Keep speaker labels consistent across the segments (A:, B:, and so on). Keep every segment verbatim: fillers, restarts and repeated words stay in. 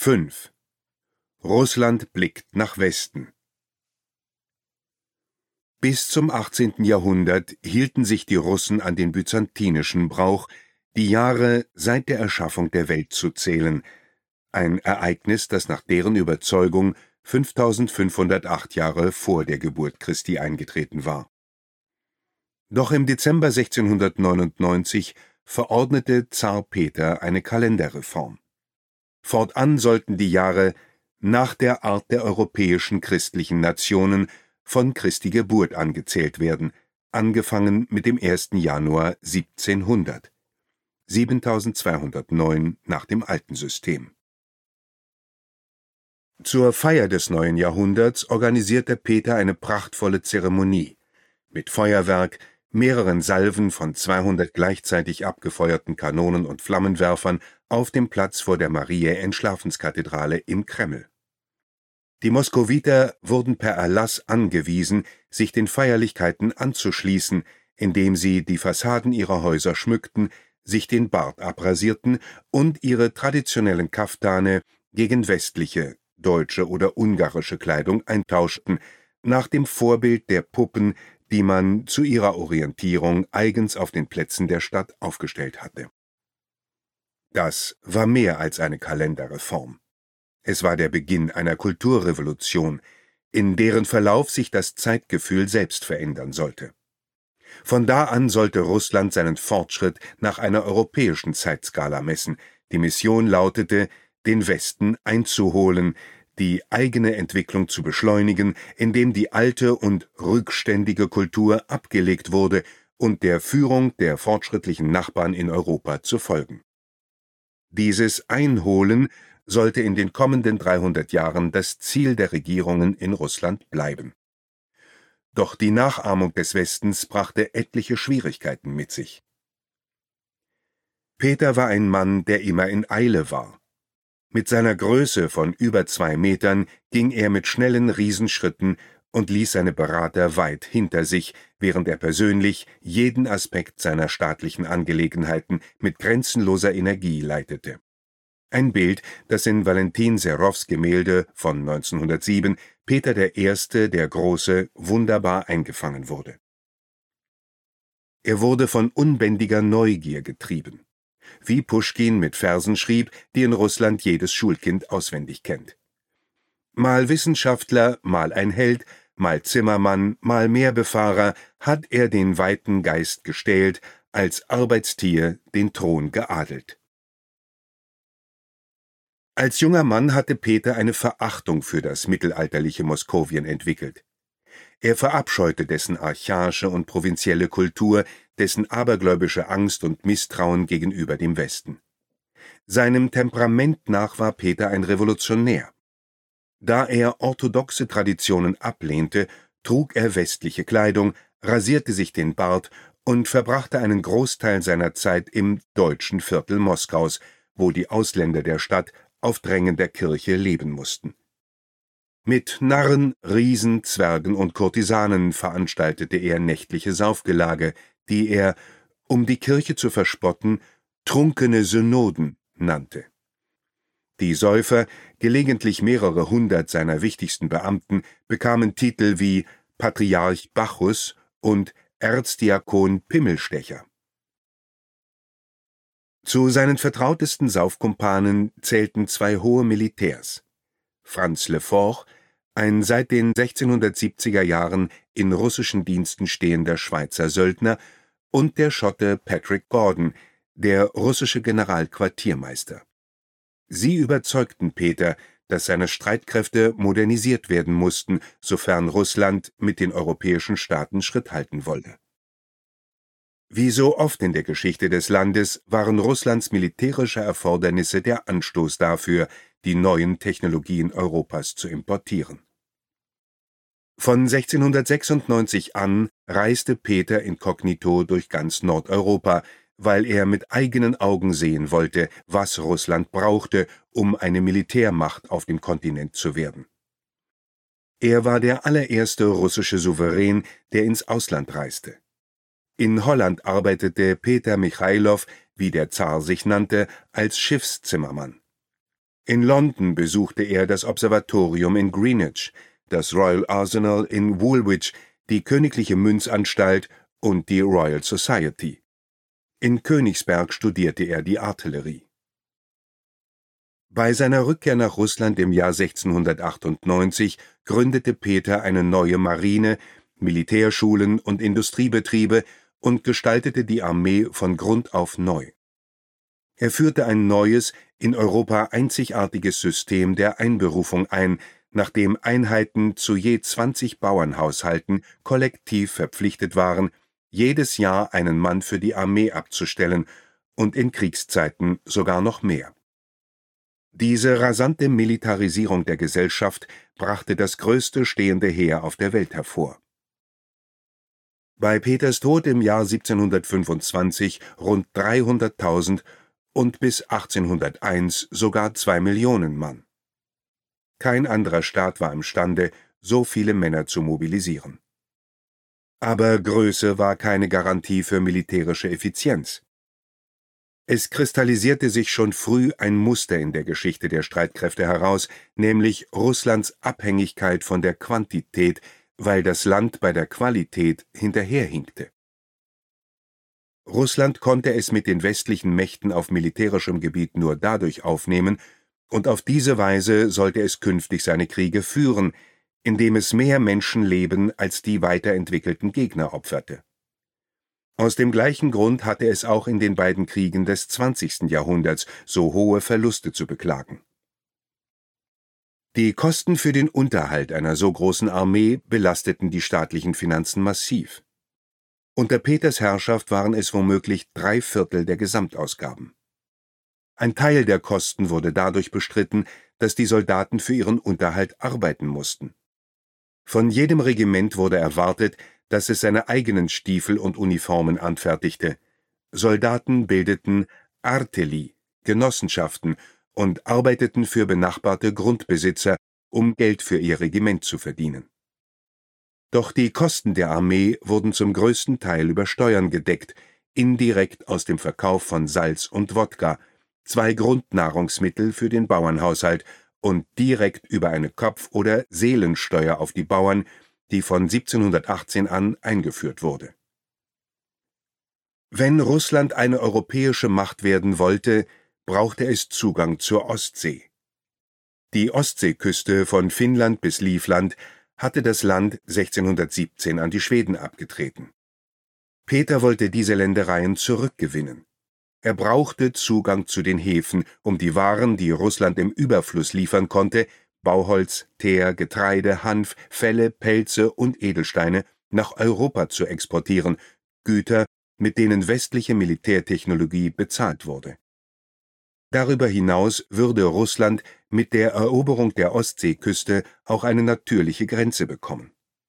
A: fünf. Russland blickt nach Westen. Bis zum achtzehnten Jahrhundert hielten sich die Russen an den byzantinischen Brauch, die Jahre seit der Erschaffung der Welt zu zählen, ein Ereignis, das nach deren Überzeugung fünftausendfünfhundertacht Jahre vor der Geburt Christi eingetreten war. Doch im Dezember sechzehnhundertneunundneunzig verordnete Zar Peter eine Kalenderreform. Fortan sollten die Jahre nach der Art der europäischen christlichen Nationen von Christi Geburt angezählt werden, angefangen mit dem ersten Januar siebzehnhundert, siebentausendzweihundertneun nach dem alten System. Zur Feier des neuen Jahrhunderts organisierte Peter eine prachtvolle Zeremonie mit Feuerwerk, mehreren Salven von zweihundert gleichzeitig abgefeuerten Kanonen und Flammenwerfern auf dem Platz vor der Mariä-Entschlafenskathedrale im Kreml. Die Moskowiter wurden per Erlass angewiesen, sich den Feierlichkeiten anzuschließen, indem sie die Fassaden ihrer Häuser schmückten, sich den Bart abrasierten und ihre traditionellen Kaftane gegen westliche, deutsche oder ungarische Kleidung eintauschten, nach dem Vorbild der Puppen, die man zu ihrer Orientierung eigens auf den Plätzen der Stadt aufgestellt hatte. Das war mehr als eine Kalenderreform. Es war der Beginn einer Kulturrevolution, in deren Verlauf sich das Zeitgefühl selbst verändern sollte. Von da an sollte Russland seinen Fortschritt nach einer europäischen Zeitskala messen. Die Mission lautete, den Westen einzuholen, die eigene Entwicklung zu beschleunigen, indem die alte und rückständige Kultur abgelegt wurde und der Führung der fortschrittlichen Nachbarn in Europa zu folgen. Dieses Einholen sollte in den kommenden dreihundert Jahren das Ziel der Regierungen in Russland bleiben. Doch die Nachahmung des Westens brachte etliche Schwierigkeiten mit sich. Peter war ein Mann, der immer in Eile war. Mit seiner Größe von über zwei Metern ging er mit schnellen Riesenschritten und ließ seine Berater weit hinter sich, während er persönlich jeden Aspekt seiner staatlichen Angelegenheiten mit grenzenloser Energie leitete. Ein Bild, das in Valentin Serows Gemälde von neunzehnhundertsieben Peter der Erste, der Große, wunderbar eingefangen wurde. Er wurde von unbändiger Neugier getrieben, wie Puschkin mit Versen schrieb, die in Russland jedes Schulkind auswendig kennt. Mal Wissenschaftler, mal ein Held, mal Zimmermann, mal Meerbefahrer, hat er den weiten Geist gestählt, als Arbeitstier den Thron geadelt. Als junger Mann hatte Peter eine Verachtung für das mittelalterliche Moskowien entwickelt. Er verabscheute dessen archaische und provinzielle Kultur, dessen abergläubische Angst und Misstrauen gegenüber dem Westen. Seinem Temperament nach war Peter ein Revolutionär. Da er orthodoxe Traditionen ablehnte, trug er westliche Kleidung, rasierte sich den Bart und verbrachte einen Großteil seiner Zeit im deutschen Viertel Moskaus, wo die Ausländer der Stadt auf Drängen der Kirche leben mussten. Mit Narren, Riesen, Zwergen und Kurtisanen veranstaltete er nächtliche Saufgelage, die er, um die Kirche zu verspotten, trunkene Synoden nannte. Die Säufer, gelegentlich mehrere hundert seiner wichtigsten Beamten, bekamen Titel wie Patriarch Bacchus und Erzdiakon Pimmelstecher. Zu seinen vertrautesten Saufkumpanen zählten zwei hohe Militärs: Franz Lefort, ein seit den sechzehnhundertsiebziger Jahren in russischen Diensten stehender Schweizer Söldner, und der Schotte Patrick Gordon, der russische Generalquartiermeister. Sie überzeugten Peter, dass seine Streitkräfte modernisiert werden mussten, sofern Russland mit den europäischen Staaten Schritt halten wollte. Wie so oft in der Geschichte des Landes waren Russlands militärische Erfordernisse der Anstoß dafür, die neuen Technologien Europas zu importieren. Von sechzehnhundertsechsundneunzig an reiste Peter inkognito durch ganz Nordeuropa, weil er mit eigenen Augen sehen wollte, was Russland brauchte, um eine Militärmacht auf dem Kontinent zu werden. Er war der allererste russische Souverän, der ins Ausland reiste. In Holland arbeitete Peter Michailow, wie der Zar sich nannte, als Schiffszimmermann. In London besuchte er das Observatorium in Greenwich, das Royal Arsenal in Woolwich, die Königliche Münzanstalt und die Royal Society. In Königsberg studierte er die Artillerie. Bei seiner Rückkehr nach Russland im Jahr sechzehnhundertachtundneunzig gründete Peter eine neue Marine, Militärschulen und Industriebetriebe und gestaltete die Armee von Grund auf neu. Er führte ein neues, in Europa einzigartiges System der Einberufung ein, nachdem Einheiten zu je zwanzig Bauernhaushalten kollektiv verpflichtet waren, jedes Jahr einen Mann für die Armee abzustellen und in Kriegszeiten sogar noch mehr. Diese rasante Militarisierung der Gesellschaft brachte das größte stehende Heer auf der Welt hervor. Bei Peters Tod im Jahr siebzehnhundertfünfundzwanzig rund dreihunderttausend und bis achtzehnhunderteins sogar zwei Millionen Mann. Kein anderer Staat war imstande, so viele Männer zu mobilisieren. Aber Größe war keine Garantie für militärische Effizienz. Es kristallisierte sich schon früh ein Muster in der Geschichte der Streitkräfte heraus, nämlich Russlands Abhängigkeit von der Quantität, weil das Land bei der Qualität hinterherhinkte. Russland konnte es mit den westlichen Mächten auf militärischem Gebiet nur dadurch aufnehmen, und auf diese Weise sollte es künftig seine Kriege führen, indem es mehr Menschenleben als die weiterentwickelten Gegner opferte. Aus dem gleichen Grund hatte es auch in den beiden Kriegen des zwanzigsten Jahrhunderts so hohe Verluste zu beklagen. Die Kosten für den Unterhalt einer so großen Armee belasteten die staatlichen Finanzen massiv. Unter Peters Herrschaft waren es womöglich drei Viertel der Gesamtausgaben. Ein Teil der Kosten wurde dadurch bestritten, dass die Soldaten für ihren Unterhalt arbeiten mussten. Von jedem Regiment wurde erwartet, dass es seine eigenen Stiefel und Uniformen anfertigte. Soldaten bildeten Arteli, Genossenschaften und arbeiteten für benachbarte Grundbesitzer, um Geld für ihr Regiment zu verdienen. Doch die Kosten der Armee wurden zum größten Teil über Steuern gedeckt, indirekt aus dem Verkauf von Salz und Wodka, zwei Grundnahrungsmittel für den Bauernhaushalt, und direkt über eine Kopf- oder Seelensteuer auf die Bauern, die von siebzehnhundertachtzehn an eingeführt wurde. Wenn Russland eine europäische Macht werden wollte, brauchte es Zugang zur Ostsee. Die Ostseeküste von Finnland bis Livland hatte das Land sechzehnhundertsiebzehn an die Schweden abgetreten. Peter wollte diese Ländereien zurückgewinnen. Er brauchte Zugang zu den Häfen, um die Waren, die Russland im Überfluss liefern konnte, Bauholz, Teer, Getreide, Hanf, Felle, Pelze und Edelsteine, nach Europa zu exportieren, Güter, mit denen westliche Militärtechnologie bezahlt wurde. Darüber hinaus würde Russland mit der Eroberung der Ostseeküste auch eine natürliche Grenze bekommen.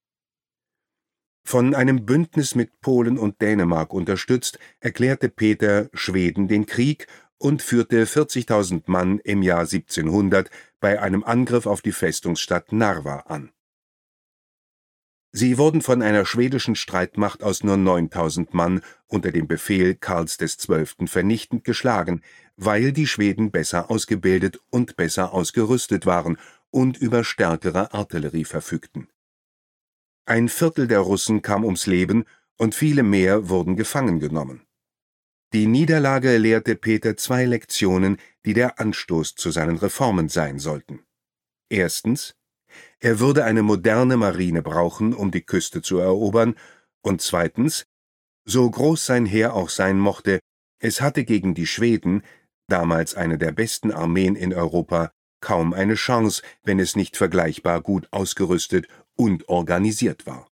A: Von einem Bündnis mit Polen und Dänemark unterstützt, erklärte Peter Schweden den Krieg und führte vierzigtausend Mann im Jahr siebzehnhundert bei einem Angriff auf die Festungsstadt Narva an. Sie wurden von einer schwedischen Streitmacht aus nur neuntausend Mann unter dem Befehl Karls des Zwölften vernichtend geschlagen, weil die Schweden besser ausgebildet und besser ausgerüstet waren und über stärkere Artillerie verfügten. Ein Viertel der Russen kam ums Leben und viele mehr wurden gefangen genommen. Die Niederlage lehrte Peter zwei Lektionen, die der Anstoß zu seinen Reformen sein sollten. Erstens: Er würde eine moderne Marine brauchen, um die Küste zu erobern, und zweitens: So groß sein Heer auch sein mochte, es hatte gegen die Schweden, damals eine der besten Armeen in Europa, kaum eine Chance, wenn es nicht vergleichbar gut ausgerüstet und organisiert war.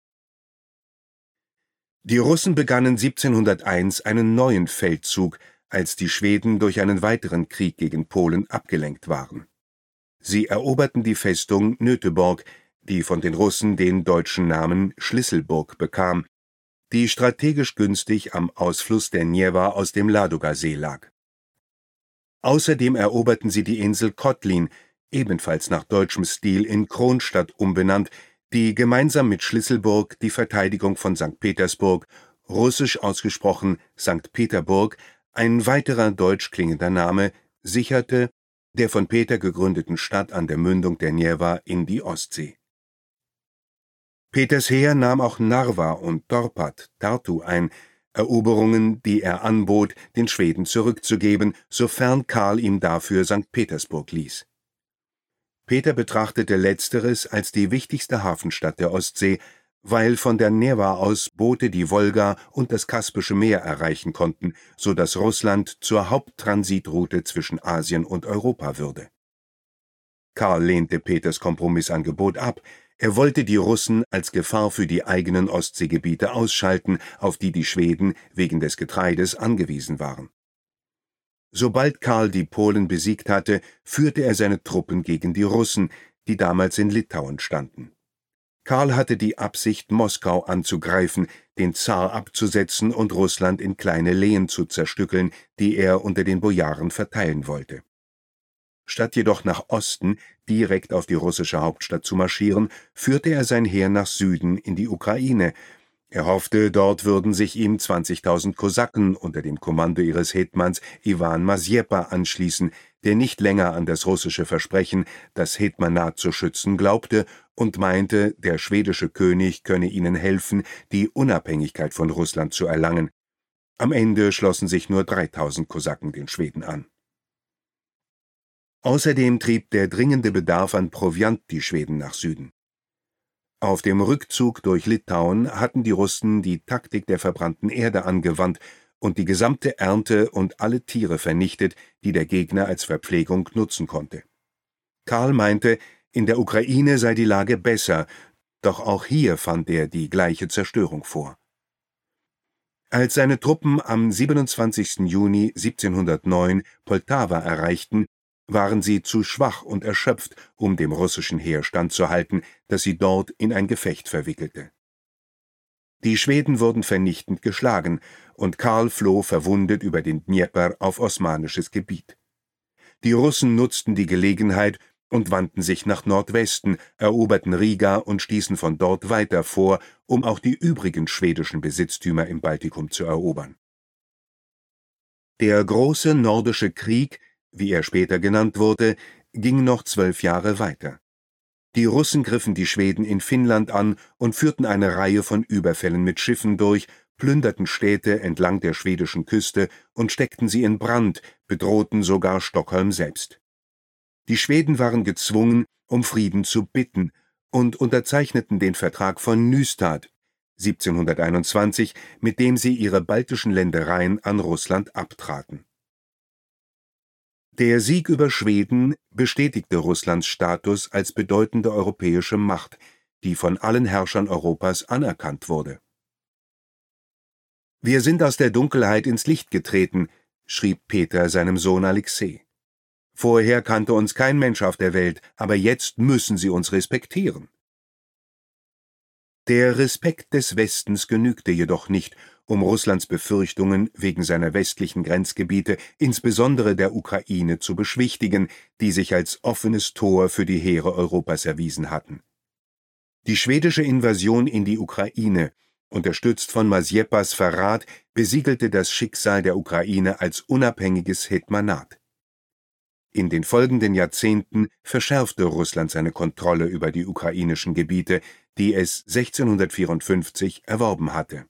A: Die Russen begannen siebzehnhunderteins einen neuen Feldzug, als die Schweden durch einen weiteren Krieg gegen Polen abgelenkt waren. Sie eroberten die Festung Nöteborg, die von den Russen den deutschen Namen Schlüsselburg bekam, die strategisch günstig am Ausfluss der Njewa aus dem Ladogasee lag. Außerdem eroberten sie die Insel Kotlin, ebenfalls nach deutschem Stil in Kronstadt umbenannt, die gemeinsam mit Schlüsselburg die Verteidigung von Sankt Petersburg, russisch ausgesprochen Sankt Peterburg, ein weiterer deutsch klingender Name, sicherte der von Peter gegründeten Stadt an der Mündung der Njewa in die Ostsee. Peters Heer nahm auch Narva und Dorpat, Tartu ein, Eroberungen, die er anbot, den Schweden zurückzugeben, sofern Karl ihm dafür Sankt Petersburg ließ. Peter betrachtete letzteres als die wichtigste Hafenstadt der Ostsee, weil von der Njewa aus Boote die Wolga und das Kaspische Meer erreichen konnten, so dass Russland zur Haupttransitroute zwischen Asien und Europa würde. Karl lehnte Peters Kompromissangebot ab. Er wollte die Russen als Gefahr für die eigenen Ostseegebiete ausschalten, auf die die Schweden wegen des Getreides angewiesen waren. Sobald Karl die Polen besiegt hatte, führte er seine Truppen gegen die Russen, die damals in Litauen standen. Karl hatte die Absicht, Moskau anzugreifen, den Zar abzusetzen und Russland in kleine Lehen zu zerstückeln, die er unter den Bojaren verteilen wollte. Statt jedoch nach Osten, direkt auf die russische Hauptstadt zu marschieren, führte er sein Heer nach Süden in die Ukraine. Er hoffte, dort würden sich ihm zwanzigtausend Kosaken unter dem Kommando ihres Hetmans Iwan Masjepa anschließen, der nicht länger an das russische Versprechen, das Hetmanat zu schützen, glaubte und meinte, der schwedische König könne ihnen helfen, die Unabhängigkeit von Russland zu erlangen. Am Ende schlossen sich nur dreitausend Kosaken den Schweden an. Außerdem trieb der dringende Bedarf an Proviant die Schweden nach Süden. Auf dem Rückzug durch Litauen hatten die Russen die Taktik der verbrannten Erde angewandt und die gesamte Ernte und alle Tiere vernichtet, die der Gegner als Verpflegung nutzen konnte. Karl meinte, in der Ukraine sei die Lage besser, doch auch hier fand er die gleiche Zerstörung vor. Als seine Truppen am siebenundzwanzigsten Juni siebzehnhundertneun Poltawa erreichten, waren sie zu schwach und erschöpft, um dem russischen Heer standzuhalten, das sie dort in ein Gefecht verwickelte. Die Schweden wurden vernichtend geschlagen, und Karl floh verwundet über den Dnjepr auf osmanisches Gebiet. Die Russen nutzten die Gelegenheit und wandten sich nach Nordwesten, eroberten Riga und stießen von dort weiter vor, um auch die übrigen schwedischen Besitztümer im Baltikum zu erobern. Der Große Nordische Krieg, wie er später genannt wurde, ging noch zwölf Jahre weiter. Die Russen griffen die Schweden in Finnland an und führten eine Reihe von Überfällen mit Schiffen durch, plünderten Städte entlang der schwedischen Küste und steckten sie in Brand, bedrohten sogar Stockholm selbst. Die Schweden waren gezwungen, um Frieden zu bitten und unterzeichneten den Vertrag von Nystad siebzehnhunderteinundzwanzig, mit dem sie ihre baltischen Ländereien an Russland abtraten. Der Sieg über Schweden bestätigte Russlands Status als bedeutende europäische Macht, die von allen Herrschern Europas anerkannt wurde. »Wir sind aus der Dunkelheit ins Licht getreten«, schrieb Peter seinem Sohn Alexei. »Vorher kannte uns kein Mensch auf der Welt, aber jetzt müssen sie uns respektieren.« Der Respekt des Westens genügte jedoch nicht, um Russlands Befürchtungen wegen seiner westlichen Grenzgebiete, insbesondere der Ukraine, zu beschwichtigen, die sich als offenes Tor für die Heere Europas erwiesen hatten. Die schwedische Invasion in die Ukraine, unterstützt von Masjepas Verrat, besiegelte das Schicksal der Ukraine als unabhängiges Hetmanat. In den folgenden Jahrzehnten verschärfte Russland seine Kontrolle über die ukrainischen Gebiete, die es sechzehnhundertvierundfünfzig erworben hatte.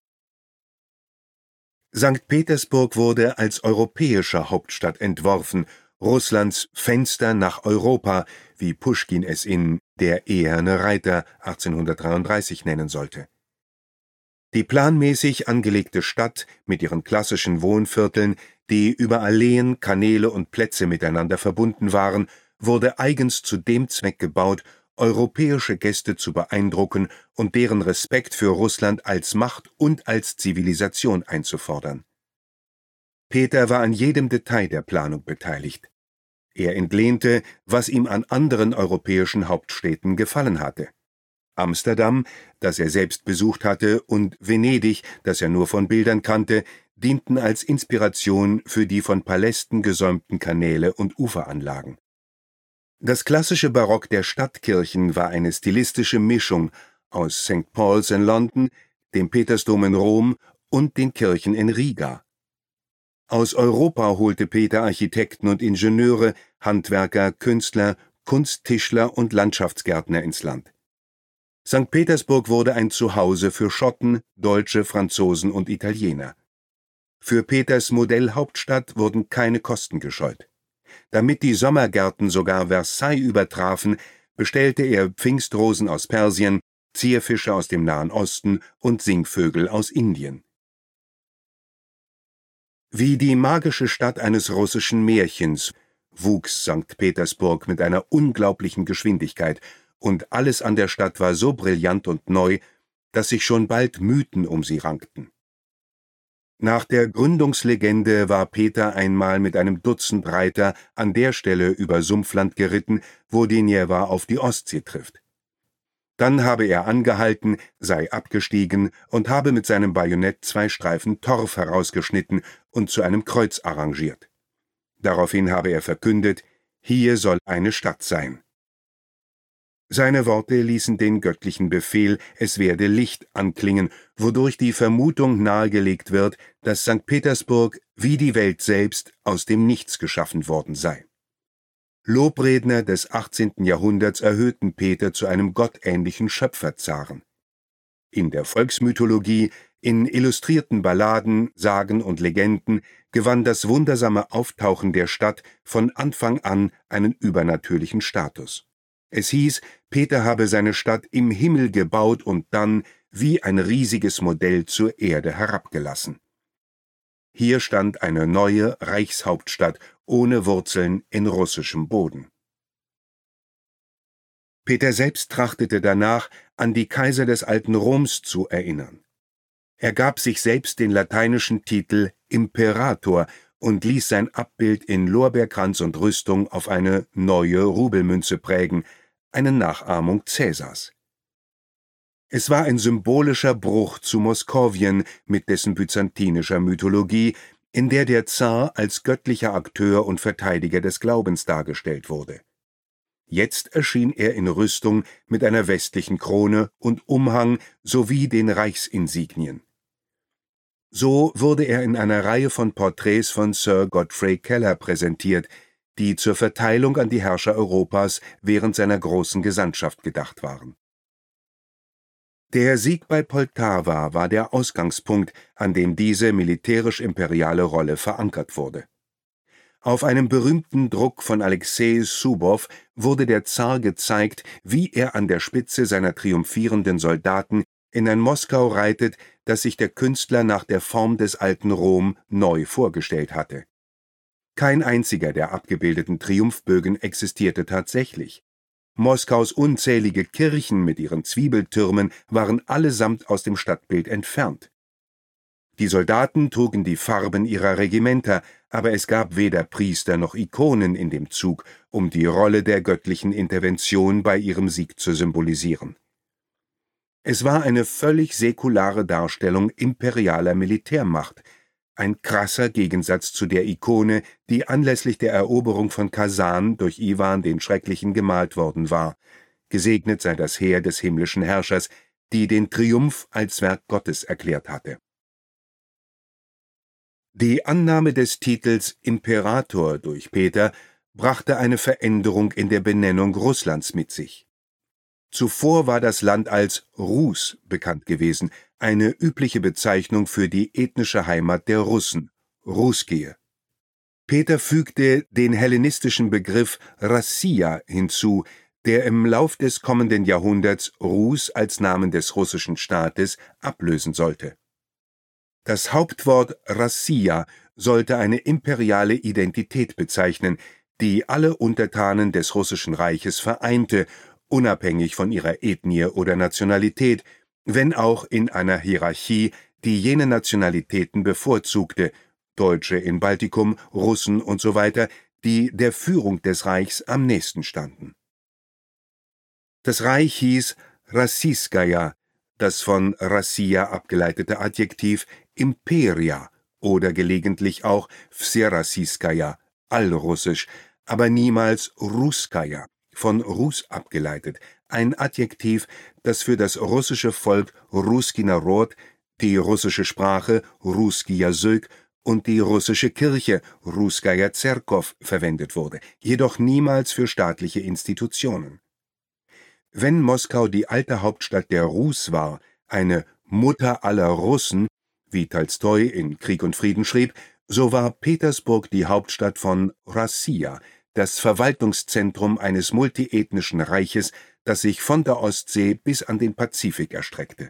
A: Sankt Petersburg wurde als europäische Hauptstadt entworfen, Russlands Fenster nach Europa, wie Puschkin es in »Der eherne Reiter« achtzehnhundertdreiunddreißig nennen sollte. Die planmäßig angelegte Stadt mit ihren klassischen Wohnvierteln, die über Alleen, Kanäle und Plätze miteinander verbunden waren, wurde eigens zu dem Zweck gebaut, europäische Gäste zu beeindrucken und deren Respekt für Russland als Macht und als Zivilisation einzufordern. Peter war an jedem Detail der Planung beteiligt. Er entlehnte, was ihm an anderen europäischen Hauptstädten gefallen hatte. Amsterdam, das er selbst besucht hatte, und Venedig, das er nur von Bildern kannte, dienten als Inspiration für die von Palästen gesäumten Kanäle und Uferanlagen. Das klassische Barock der Stadtkirchen war eine stilistische Mischung aus Sankt Paul's in London, dem Petersdom in Rom und den Kirchen in Riga. Aus Europa holte Peter Architekten und Ingenieure, Handwerker, Künstler, Kunsttischler und Landschaftsgärtner ins Land. Sankt Petersburg wurde ein Zuhause für Schotten, Deutsche, Franzosen und Italiener. Für Peters Modellhauptstadt wurden keine Kosten gescheut. Damit die Sommergärten sogar Versailles übertrafen, bestellte er Pfingstrosen aus Persien, Zierfische aus dem Nahen Osten und Singvögel aus Indien. Wie die magische Stadt eines russischen Märchens wuchs Sankt Petersburg mit einer unglaublichen Geschwindigkeit, und alles an der Stadt war so brillant und neu, dass sich schon bald Mythen um sie rankten. Nach der Gründungslegende war Peter einmal mit einem Dutzend Reiter an der Stelle über Sumpfland geritten, wo die Newa auf die Ostsee trifft. Dann habe er angehalten, sei abgestiegen und habe mit seinem Bajonett zwei Streifen Torf herausgeschnitten und zu einem Kreuz arrangiert. Daraufhin habe er verkündet, hier soll eine Stadt sein. Seine Worte ließen den göttlichen Befehl, es werde Licht anklingen, wodurch die Vermutung nahegelegt wird, dass Sankt Petersburg wie die Welt selbst aus dem Nichts geschaffen worden sei. Lobredner des achtzehnten Jahrhunderts erhöhten Peter zu einem gottähnlichen Schöpferzaren. In der Volksmythologie, in illustrierten Balladen, Sagen und Legenden gewann das wundersame Auftauchen der Stadt von Anfang an einen übernatürlichen Status. Es hieß, Peter habe seine Stadt im Himmel gebaut und dann wie ein riesiges Modell zur Erde herabgelassen. Hier stand eine neue Reichshauptstadt ohne Wurzeln in russischem Boden. Peter selbst trachtete danach, an die Kaiser des alten Roms zu erinnern. Er gab sich selbst den lateinischen Titel Imperator und ließ sein Abbild in Lorbeerkranz und Rüstung auf eine neue Rubelmünze prägen, eine Nachahmung Cäsars. Es war ein symbolischer Bruch zu Moskowien mit dessen byzantinischer Mythologie, in der der Zar als göttlicher Akteur und Verteidiger des Glaubens dargestellt wurde. Jetzt erschien er in Rüstung mit einer westlichen Krone und Umhang sowie den Reichsinsignien. So wurde er in einer Reihe von Porträts von Sir Godfrey Keller präsentiert, die zur Verteilung an die Herrscher Europas während seiner großen Gesandtschaft gedacht waren. Der Sieg bei Poltawa war der Ausgangspunkt, an dem diese militärisch-imperiale Rolle verankert wurde. Auf einem berühmten Druck von Alexei Subow wurde der Zar gezeigt, wie er an der Spitze seiner triumphierenden Soldaten in ein Moskau reitet, das sich der Künstler nach der Form des alten Rom neu vorgestellt hatte. Kein einziger der abgebildeten Triumphbögen existierte tatsächlich. Moskaus unzählige Kirchen mit ihren Zwiebeltürmen waren allesamt aus dem Stadtbild entfernt. Die Soldaten trugen die Farben ihrer Regimenter, aber es gab weder Priester noch Ikonen in dem Zug, um die Rolle der göttlichen Intervention bei ihrem Sieg zu symbolisieren. Es war eine völlig säkulare Darstellung imperialer Militärmacht, ein krasser Gegensatz zu der Ikone, die anlässlich der Eroberung von Kasan durch Iwan den Schrecklichen gemalt worden war. Gesegnet sei das Heer des himmlischen Herrschers, die den Triumph als Werk Gottes erklärt hatte. Die Annahme des Titels Imperator durch Peter brachte eine Veränderung in der Benennung Russlands mit sich. Zuvor war das Land als Rus bekannt gewesen, eine übliche Bezeichnung für die ethnische Heimat der Russen, Ruskie. Peter fügte den hellenistischen Begriff Rassia hinzu, der im Lauf des kommenden Jahrhunderts Rus als Namen des russischen Staates ablösen sollte. Das Hauptwort Rassia sollte eine imperiale Identität bezeichnen, die alle Untertanen des russischen Reiches vereinte, unabhängig von ihrer Ethnie oder Nationalität, wenn auch in einer Hierarchie, die jene Nationalitäten bevorzugte, Deutsche in Baltikum, Russen usw., die der Führung des Reichs am nächsten standen. Das Reich hieß Rassiskaja, das von Rassia abgeleitete Adjektiv Imperia oder gelegentlich auch Wserassiskaja, allrussisch, aber niemals Russkaja, von Rus abgeleitet, ein Adjektiv, das für das russische Volk Russki Narod, die russische Sprache Russki Jazyk und die russische Kirche Russkaja Zerkow verwendet wurde, jedoch niemals für staatliche Institutionen. Wenn Moskau die alte Hauptstadt der Rus war, eine Mutter aller Russen, wie Tolstoi in Krieg und Frieden schrieb, so war Petersburg die Hauptstadt von Rossiya, das Verwaltungszentrum eines multiethnischen Reiches, das sich von der Ostsee bis an den Pazifik erstreckte.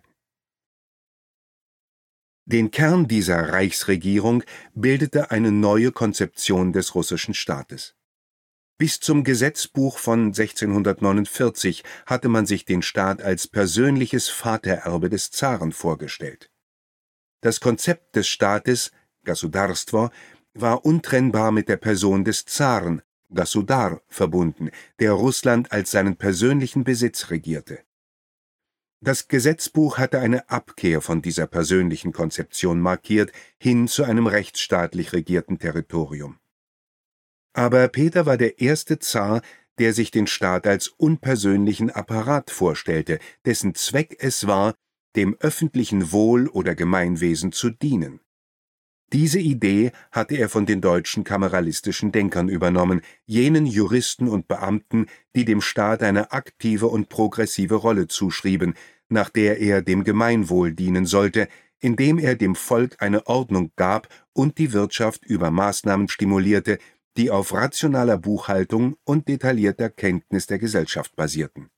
A: Den Kern dieser Reichsregierung bildete eine neue Konzeption des russischen Staates. Bis zum Gesetzbuch von sechzehnhundertneunundvierzig hatte man sich den Staat als persönliches Vatererbe des Zaren vorgestellt. Das Konzept des Staates, Gasudarstvo, war untrennbar mit der Person des Zaren, Gasudar, verbunden, der Russland als seinen persönlichen Besitz regierte. Das Gesetzbuch hatte eine Abkehr von dieser persönlichen Konzeption markiert, hin zu einem rechtsstaatlich regierten Territorium. Aber Peter war der erste Zar, der sich den Staat als unpersönlichen Apparat vorstellte, dessen Zweck es war, dem öffentlichen Wohl oder Gemeinwesen zu dienen. Diese Idee hatte er von den deutschen kameralistischen Denkern übernommen, jenen Juristen und Beamten, die dem Staat eine aktive und progressive Rolle zuschrieben, nach der er dem Gemeinwohl dienen sollte, indem er dem Volk eine Ordnung gab und die Wirtschaft über Maßnahmen stimulierte, die auf rationaler Buchhaltung und detaillierter Kenntnis der Gesellschaft basierten.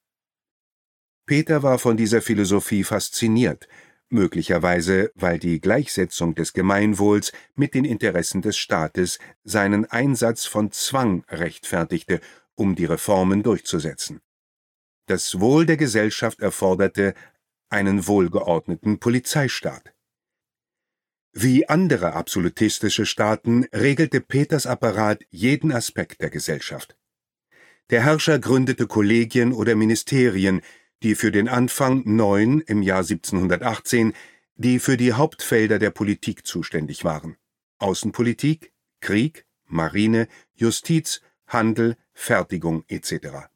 A: Peter war von dieser Philosophie fasziniert, möglicherweise weil die Gleichsetzung des Gemeinwohls mit den Interessen des Staates seinen Einsatz von Zwang rechtfertigte, um die Reformen durchzusetzen. Das Wohl der Gesellschaft erforderte einen wohlgeordneten Polizeistaat. Wie andere absolutistische Staaten regelte Peters Apparat jeden Aspekt der Gesellschaft. Der Herrscher gründete Kollegien oder Ministerien, die für den Anfang neun im Jahr siebzehnhundertachtzehn, die für die Hauptfelder der Politik zuständig waren: Außenpolitik, Krieg, Marine, Justiz, Handel, Fertigung et cetera.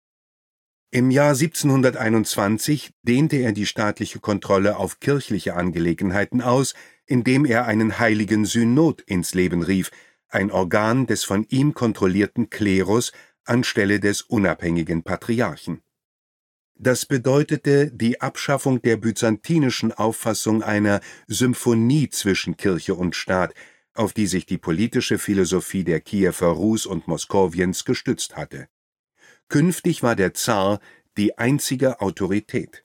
A: Im Jahr siebzehnhunderteinundzwanzig dehnte er die staatliche Kontrolle auf kirchliche Angelegenheiten aus, indem er einen heiligen Synod ins Leben rief, ein Organ des von ihm kontrollierten Klerus anstelle des unabhängigen Patriarchen. Das bedeutete die Abschaffung der byzantinischen Auffassung einer Symphonie zwischen Kirche und Staat, auf die sich die politische Philosophie der Kiewer Rus und Moskowiens gestützt hatte. Künftig war der Zar die einzige Autorität.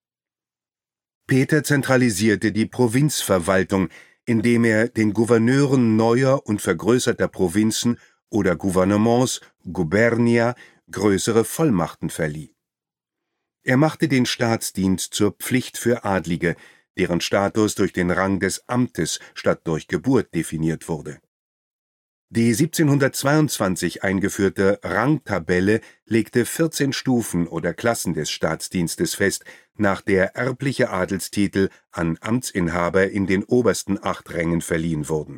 A: Peter zentralisierte die Provinzverwaltung, indem er den Gouverneuren neuer und vergrößerter Provinzen oder Gouvernements, Gubernia, größere Vollmachten verlieh. Er machte den Staatsdienst zur Pflicht für Adlige, deren Status durch den Rang des Amtes statt durch Geburt definiert wurde. Die siebzehnhundertzweiundzwanzig eingeführte Rangtabelle legte vierzehn Stufen oder Klassen des Staatsdienstes fest, nach der erbliche Adelstitel an Amtsinhaber in den obersten acht Rängen verliehen wurden.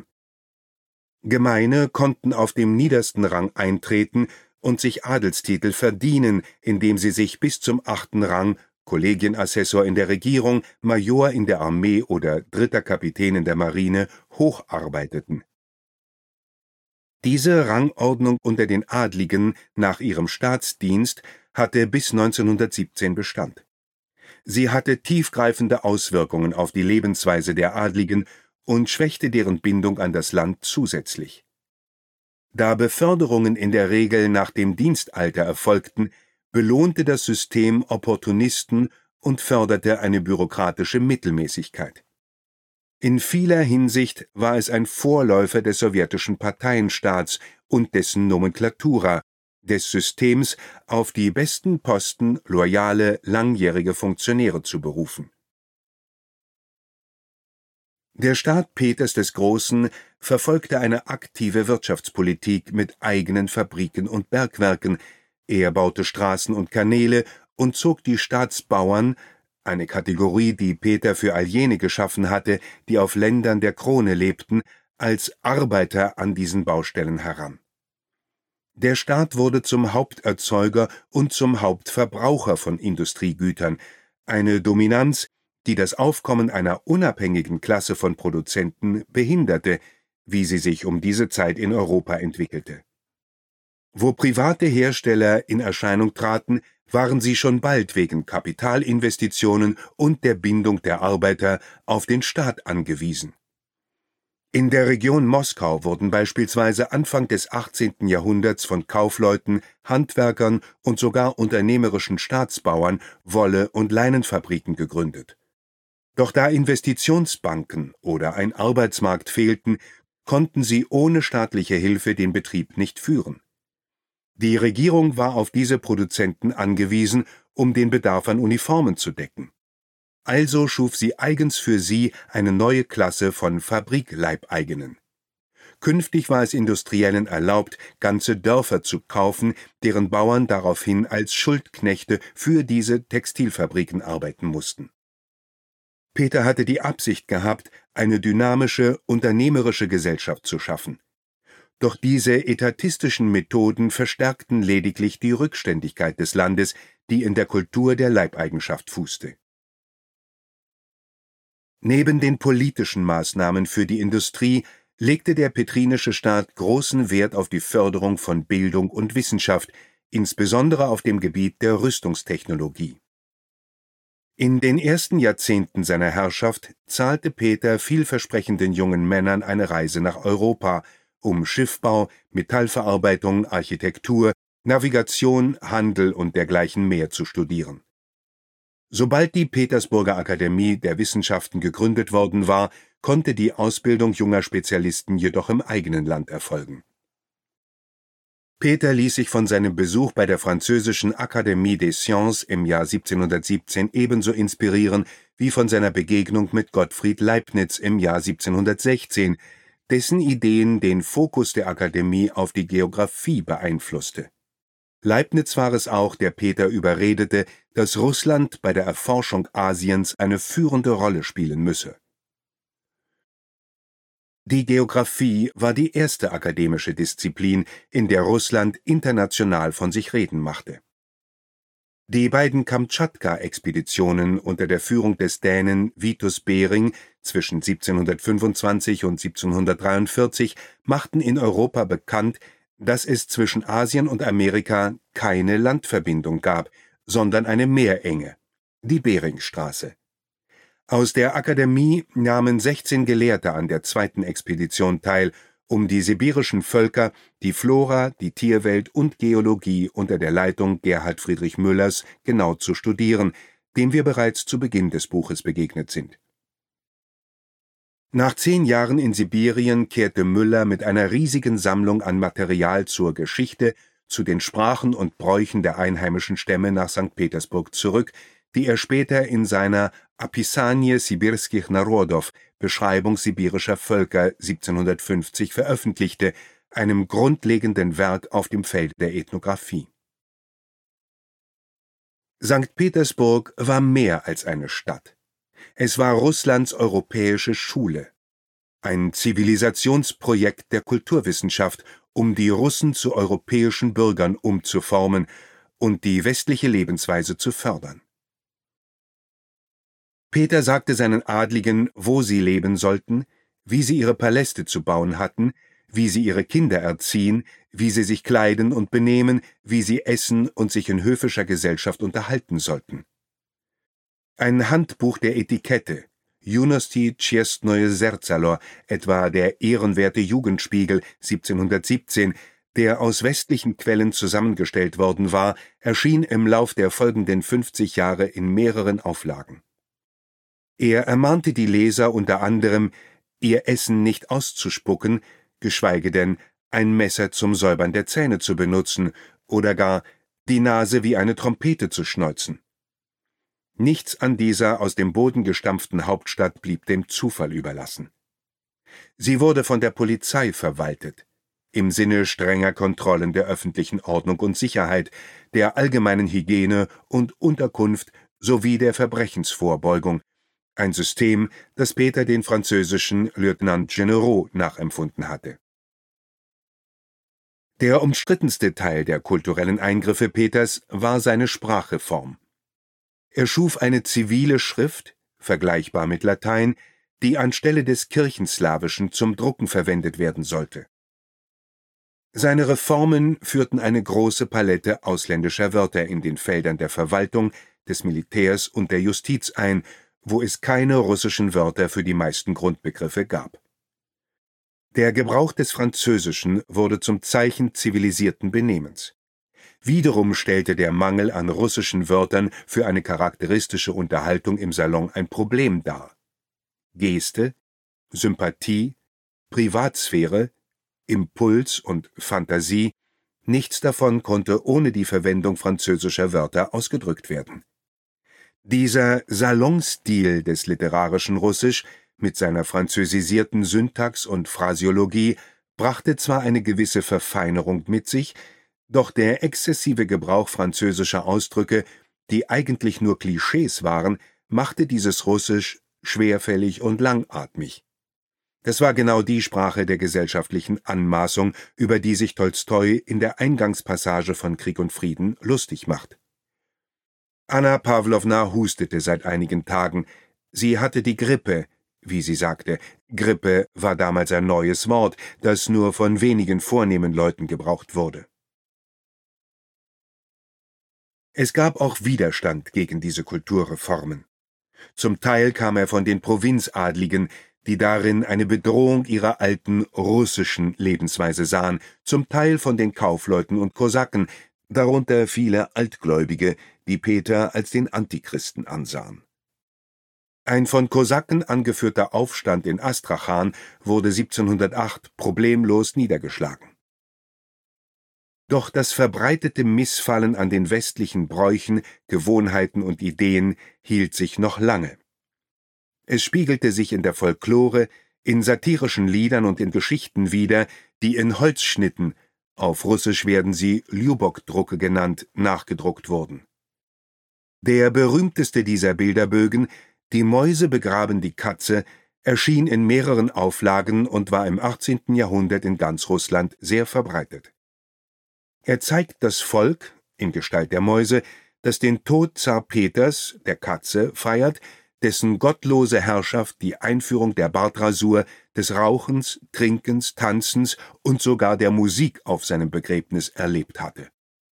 A: Gemeine konnten auf dem niedersten Rang eintreten und sich Adelstitel verdienen, indem sie sich bis zum achten Rang, Kollegienassessor in der Regierung, Major in der Armee oder dritter Kapitän in der Marine, hocharbeiteten. Diese Rangordnung unter den Adligen nach ihrem Staatsdienst hatte bis neunzehnhundertsiebzehn Bestand. Sie hatte tiefgreifende Auswirkungen auf die Lebensweise der Adligen und schwächte deren Bindung an das Land zusätzlich. Da Beförderungen in der Regel nach dem Dienstalter erfolgten, belohnte das System Opportunisten und förderte eine bürokratische Mittelmäßigkeit. In vieler Hinsicht war es ein Vorläufer des sowjetischen Parteienstaats und dessen Nomenklatura, des Systems, auf die besten Posten loyale, langjährige Funktionäre zu berufen. Der Staat Peters des Großen verfolgte eine aktive Wirtschaftspolitik mit eigenen Fabriken und Bergwerken, er baute Straßen und Kanäle und zog die Staatsbauern, eine Kategorie, die Peter für all jene geschaffen hatte, die auf Ländern der Krone lebten, als Arbeiter an diesen Baustellen heran. Der Staat wurde zum Haupterzeuger und zum Hauptverbraucher von Industriegütern, eine Dominanz, die das Aufkommen einer unabhängigen Klasse von Produzenten behinderte, wie sie sich um diese Zeit in Europa entwickelte. Wo private Hersteller in Erscheinung traten, waren sie schon bald wegen Kapitalinvestitionen und der Bindung der Arbeiter auf den Staat angewiesen. In der Region Moskau wurden beispielsweise Anfang des achtzehnten Jahrhunderts von Kaufleuten, Handwerkern und sogar unternehmerischen Staatsbauern Wolle- und Leinenfabriken gegründet. Doch da Investitionsbanken oder ein Arbeitsmarkt fehlten, konnten sie ohne staatliche Hilfe den Betrieb nicht führen. Die Regierung war auf diese Produzenten angewiesen, um den Bedarf an Uniformen zu decken. Also schuf sie eigens für sie eine neue Klasse von Fabrikleibeigenen. Künftig war es Industriellen erlaubt, ganze Dörfer zu kaufen, deren Bauern daraufhin als Schuldknechte für diese Textilfabriken arbeiten mussten. Peter hatte die Absicht gehabt, eine dynamische, unternehmerische Gesellschaft zu schaffen. Doch diese etatistischen Methoden verstärkten lediglich die Rückständigkeit des Landes, die in der Kultur der Leibeigenschaft fußte. Neben den politischen Maßnahmen für die Industrie legte der petrinische Staat großen Wert auf die Förderung von Bildung und Wissenschaft, insbesondere auf dem Gebiet der Rüstungstechnologie. In den ersten Jahrzehnten seiner Herrschaft zahlte Peter vielversprechenden jungen Männern eine Reise nach Europa, um Schiffbau, Metallverarbeitung, Architektur, Navigation, Handel und dergleichen mehr zu studieren. Sobald die Petersburger Akademie der Wissenschaften gegründet worden war, konnte die Ausbildung junger Spezialisten jedoch im eigenen Land erfolgen. Peter ließ sich von seinem Besuch bei der französischen Académie des Sciences im Jahr siebzehnhundertsiebzehn ebenso inspirieren wie von seiner Begegnung mit Gottfried Leibniz im Jahr siebzehnhundertsechzehn, dessen Ideen den Fokus der Akademie auf die Geographie beeinflusste. Leibniz war es auch, der Peter überredete, dass Russland bei der Erforschung Asiens eine führende Rolle spielen müsse. Die Geographie war die erste akademische Disziplin, in der Russland international von sich reden machte. Die beiden Kamtschatka-Expeditionen unter der Führung des Dänen Vitus Bering zwischen siebzehnhundertfünfundzwanzig und siebzehnhundertdreiundvierzig machten in Europa bekannt, dass es zwischen Asien und Amerika keine Landverbindung gab, sondern eine Meerenge, die Beringstraße. Aus der Akademie nahmen sechzehn Gelehrte an der zweiten Expedition teil, um die sibirischen Völker, die Flora, die Tierwelt und Geologie unter der Leitung Gerhard Friedrich Müllers genau zu studieren, dem wir bereits zu Beginn des Buches begegnet sind. Nach zehn Jahren in Sibirien kehrte Müller mit einer riesigen Sammlung an Material zur Geschichte, zu den Sprachen und Bräuchen der einheimischen Stämme nach Sankt Petersburg zurück, die er später in seiner Описание сибирских народов, Beschreibung sibirischer Völker siebzehnhundertfünfzig veröffentlichte, einem grundlegenden Werk auf dem Feld der Ethnographie. Sankt Petersburg war mehr als eine Stadt. Es war Russlands europäische Schule, ein Zivilisationsprojekt der Kulturwissenschaft, um die Russen zu europäischen Bürgern umzuformen und die westliche Lebensweise zu fördern. Peter sagte seinen Adligen, wo sie leben sollten, wie sie ihre Paläste zu bauen hatten, wie sie ihre Kinder erziehen, wie sie sich kleiden und benehmen, wie sie essen und sich in höfischer Gesellschaft unterhalten sollten. Ein Handbuch der Etikette, Junosti Chestnoje Zertzalo, etwa der ehrenwerte Jugendspiegel siebzehnhundertsiebzehn, der aus westlichen Quellen zusammengestellt worden war, erschien im Lauf der folgenden fünfzig Jahre in mehreren Auflagen. Er ermahnte die Leser unter anderem, ihr Essen nicht auszuspucken, geschweige denn ein Messer zum Säubern der Zähne zu benutzen oder gar die Nase wie eine Trompete zu schneuzen. Nichts an dieser aus dem Boden gestampften Hauptstadt blieb dem Zufall überlassen. Sie wurde von der Polizei verwaltet, im Sinne strenger Kontrollen der öffentlichen Ordnung und Sicherheit, der allgemeinen Hygiene und Unterkunft sowie der Verbrechensvorbeugung, ein System, das Peter den französischen Lieutenant Généraux nachempfunden hatte. Der umstrittenste Teil der kulturellen Eingriffe Peters war seine Sprachreform. Er schuf eine zivile Schrift, vergleichbar mit Latein, die anstelle des Kirchenslawischen zum Drucken verwendet werden sollte. Seine Reformen führten eine große Palette ausländischer Wörter in den Feldern der Verwaltung, des Militärs und der Justiz ein, wo es keine russischen Wörter für die meisten Grundbegriffe gab. Der Gebrauch des Französischen wurde zum Zeichen zivilisierten Benehmens. Wiederum stellte der Mangel an russischen Wörtern für eine charakteristische Unterhaltung im Salon ein Problem dar. Geste, Sympathie, Privatsphäre, Impuls und Fantasie, nichts davon konnte ohne die Verwendung französischer Wörter ausgedrückt werden. Dieser Salonstil des literarischen Russisch mit seiner französisierten Syntax und Phraseologie brachte zwar eine gewisse Verfeinerung mit sich, doch der exzessive Gebrauch französischer Ausdrücke, die eigentlich nur Klischees waren, machte dieses Russisch schwerfällig und langatmig. Das war genau die Sprache der gesellschaftlichen Anmaßung, über die sich Tolstoi in der Eingangspassage von Krieg und Frieden lustig macht. Anna Pawlowna hustete seit einigen Tagen. Sie hatte die Grippe, wie sie sagte. Grippe war damals ein neues Wort, das nur von wenigen vornehmen Leuten gebraucht wurde. Es gab auch Widerstand gegen diese Kulturreformen. Zum Teil kam er von den Provinzadligen, die darin eine Bedrohung ihrer alten russischen Lebensweise sahen, zum Teil von den Kaufleuten und Kosaken, darunter viele Altgläubige, die Peter als den Antichristen ansahen. Ein von Kosaken angeführter Aufstand in Astrachan wurde siebzehnhundertacht problemlos niedergeschlagen. Doch das verbreitete Missfallen an den westlichen Bräuchen, Gewohnheiten und Ideen hielt sich noch lange. Es spiegelte sich in der Folklore, in satirischen Liedern und in Geschichten wider, die in Holzschnitten, auf Russisch werden sie Ljubok-Drucke genannt, nachgedruckt wurden. Der berühmteste dieser Bilderbögen, »Die Mäuse begraben die Katze«, erschien in mehreren Auflagen und war im achtzehnten Jahrhundert in ganz Russland sehr verbreitet. Er zeigt das Volk, in Gestalt der Mäuse, das den Tod Zar Peters, der Katze, feiert, dessen gottlose Herrschaft die Einführung der Bartrasur, des Rauchens, Trinkens, Tanzens und sogar der Musik auf seinem Begräbnis erlebt hatte.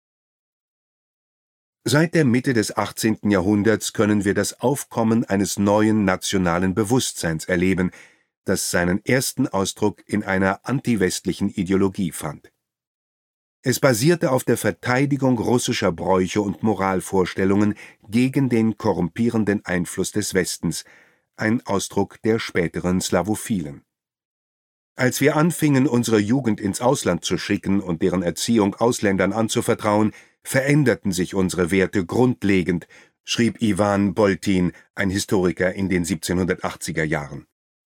A: Seit der Mitte des achtzehnten Jahrhunderts können wir das Aufkommen eines neuen nationalen Bewusstseins erleben, das seinen ersten Ausdruck in einer antiwestlichen Ideologie fand. Es basierte auf der Verteidigung russischer Bräuche und Moralvorstellungen gegen den korrumpierenden Einfluss des Westens, ein Ausdruck der späteren Slawophilen. Als wir anfingen, unsere Jugend ins Ausland zu schicken und deren Erziehung Ausländern anzuvertrauen, veränderten sich unsere Werte grundlegend, schrieb Iwan Boltin, ein Historiker in den siebzehnhundertachtziger Jahren.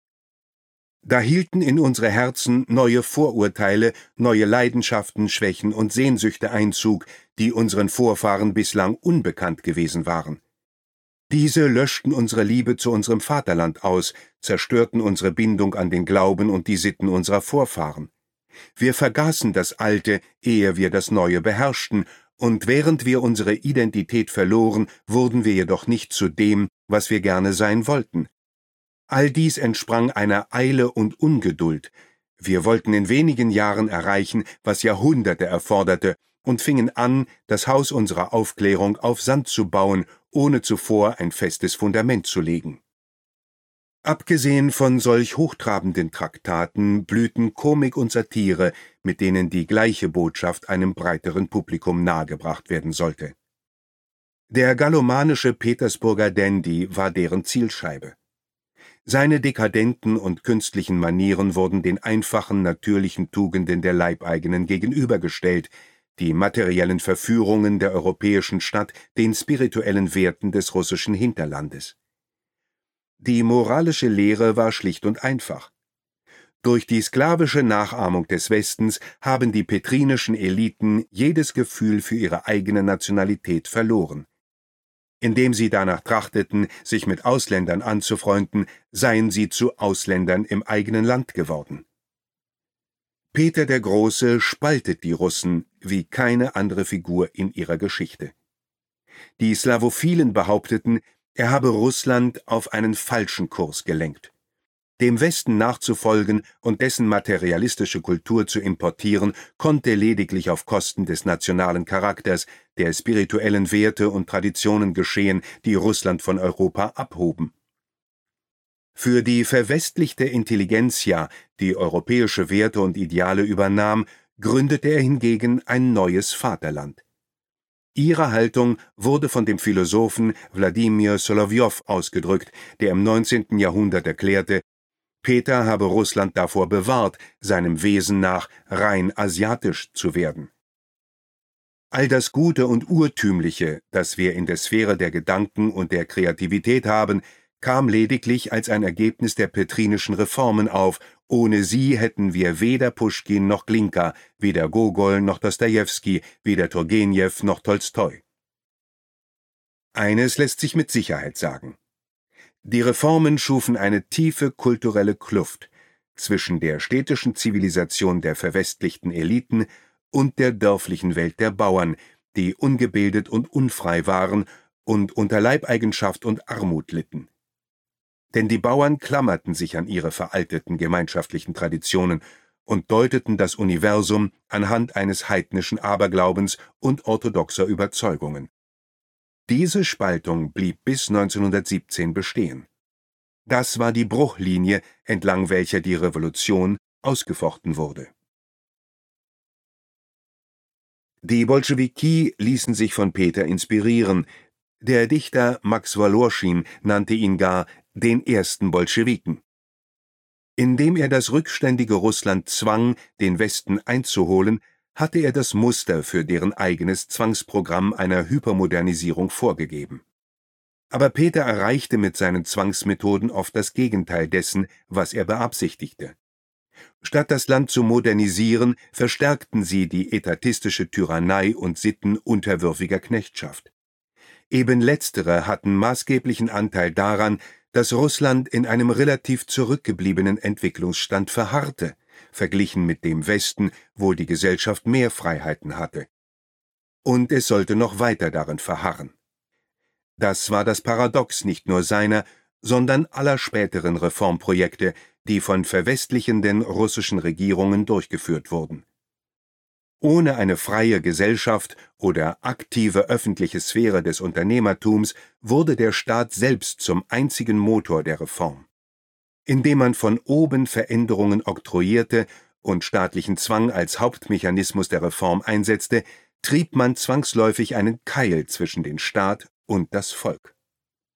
A: Da hielten in unsere Herzen neue Vorurteile, neue Leidenschaften, Schwächen und Sehnsüchte Einzug, die unseren Vorfahren bislang unbekannt gewesen waren. Diese löschten unsere Liebe zu unserem Vaterland aus, zerstörten unsere Bindung an den Glauben und die Sitten unserer Vorfahren. Wir vergaßen das Alte, ehe wir das Neue beherrschten, und während wir unsere Identität verloren, wurden wir jedoch nicht zu dem, was wir gerne sein wollten. All dies entsprang einer Eile und Ungeduld. Wir wollten in wenigen Jahren erreichen, was Jahrhunderte erforderte, und fingen an, das Haus unserer Aufklärung auf Sand zu bauen, ohne zuvor ein festes Fundament zu legen. Abgesehen von solch hochtrabenden Traktaten blühten Komik und Satire, mit denen die gleiche Botschaft einem breiteren Publikum nahegebracht werden sollte. Der gallomanische Petersburger Dandy war deren Zielscheibe. Seine dekadenten und künstlichen Manieren wurden den einfachen, natürlichen Tugenden der Leibeigenen gegenübergestellt, die materiellen Verführungen der europäischen Stadt den spirituellen Werten des russischen Hinterlandes. Die moralische Lehre war schlicht und einfach. Durch die sklavische Nachahmung des Westens haben die petrinischen Eliten jedes Gefühl für ihre eigene Nationalität verloren. Indem sie danach trachteten, sich mit Ausländern anzufreunden, seien sie zu Ausländern im eigenen Land geworden. Peter der Große spaltet die Russen wie keine andere Figur in ihrer Geschichte. Die Slawophilen behaupteten, er habe Russland auf einen falschen Kurs gelenkt. Dem Westen nachzufolgen und dessen materialistische Kultur zu importieren, konnte lediglich auf Kosten des nationalen Charakters, der spirituellen Werte und Traditionen geschehen, die Russland von Europa abhoben. Für die verwestlichte Intelligenzia, die europäische Werte und Ideale übernahm, gründete er hingegen ein neues Vaterland. Ihre Haltung wurde von dem Philosophen Wladimir Solowjow ausgedrückt, der im neunzehnten Jahrhundert erklärte, Peter habe Russland davor bewahrt, seinem Wesen nach rein asiatisch zu werden. All das Gute und Urtümliche, das wir in der Sphäre der Gedanken und der Kreativität haben, kam lediglich als ein Ergebnis der petrinischen Reformen auf. Ohne sie hätten wir weder Puschkin noch Glinka, weder Gogol noch Dostojewski, weder Turgenew noch Tolstoi. Eines lässt sich mit Sicherheit sagen. Die Reformen schufen eine tiefe kulturelle Kluft zwischen der städtischen Zivilisation der verwestlichten Eliten und der dörflichen Welt der Bauern, die ungebildet und unfrei waren und unter Leibeigenschaft und Armut litten. Denn die Bauern klammerten sich an ihre veralteten gemeinschaftlichen Traditionen und deuteten das Universum anhand eines heidnischen Aberglaubens und orthodoxer Überzeugungen. Diese Spaltung blieb bis neunzehnhundertsiebzehn bestehen. Das war die Bruchlinie, entlang welcher die Revolution ausgefochten wurde. Die Bolschewiki ließen sich von Peter inspirieren. Der Dichter Max Wolorschin nannte ihn gar den ersten Bolschewiken. Indem er das rückständige Russland zwang, den Westen einzuholen, hatte er das Muster für deren eigenes Zwangsprogramm einer Hypermodernisierung vorgegeben. Aber Peter erreichte mit seinen Zwangsmethoden oft das Gegenteil dessen, was er beabsichtigte. Statt das Land zu modernisieren, verstärkten sie die etatistische Tyrannei und Sitten unterwürfiger Knechtschaft. Eben letztere hatten maßgeblichen Anteil daran, dass Russland in einem relativ zurückgebliebenen Entwicklungsstand verharrte, verglichen mit dem Westen, wo die Gesellschaft mehr Freiheiten hatte. Und es sollte noch weiter darin verharren. Das war das Paradox nicht nur seiner, sondern aller späteren Reformprojekte, die von verwestlichenden russischen Regierungen durchgeführt wurden. Ohne eine freie Gesellschaft oder aktive öffentliche Sphäre des Unternehmertums wurde der Staat selbst zum einzigen Motor der Reform. Indem man von oben Veränderungen oktroyierte und staatlichen Zwang als Hauptmechanismus der Reform einsetzte, trieb man zwangsläufig einen Keil zwischen den Staat und das Volk.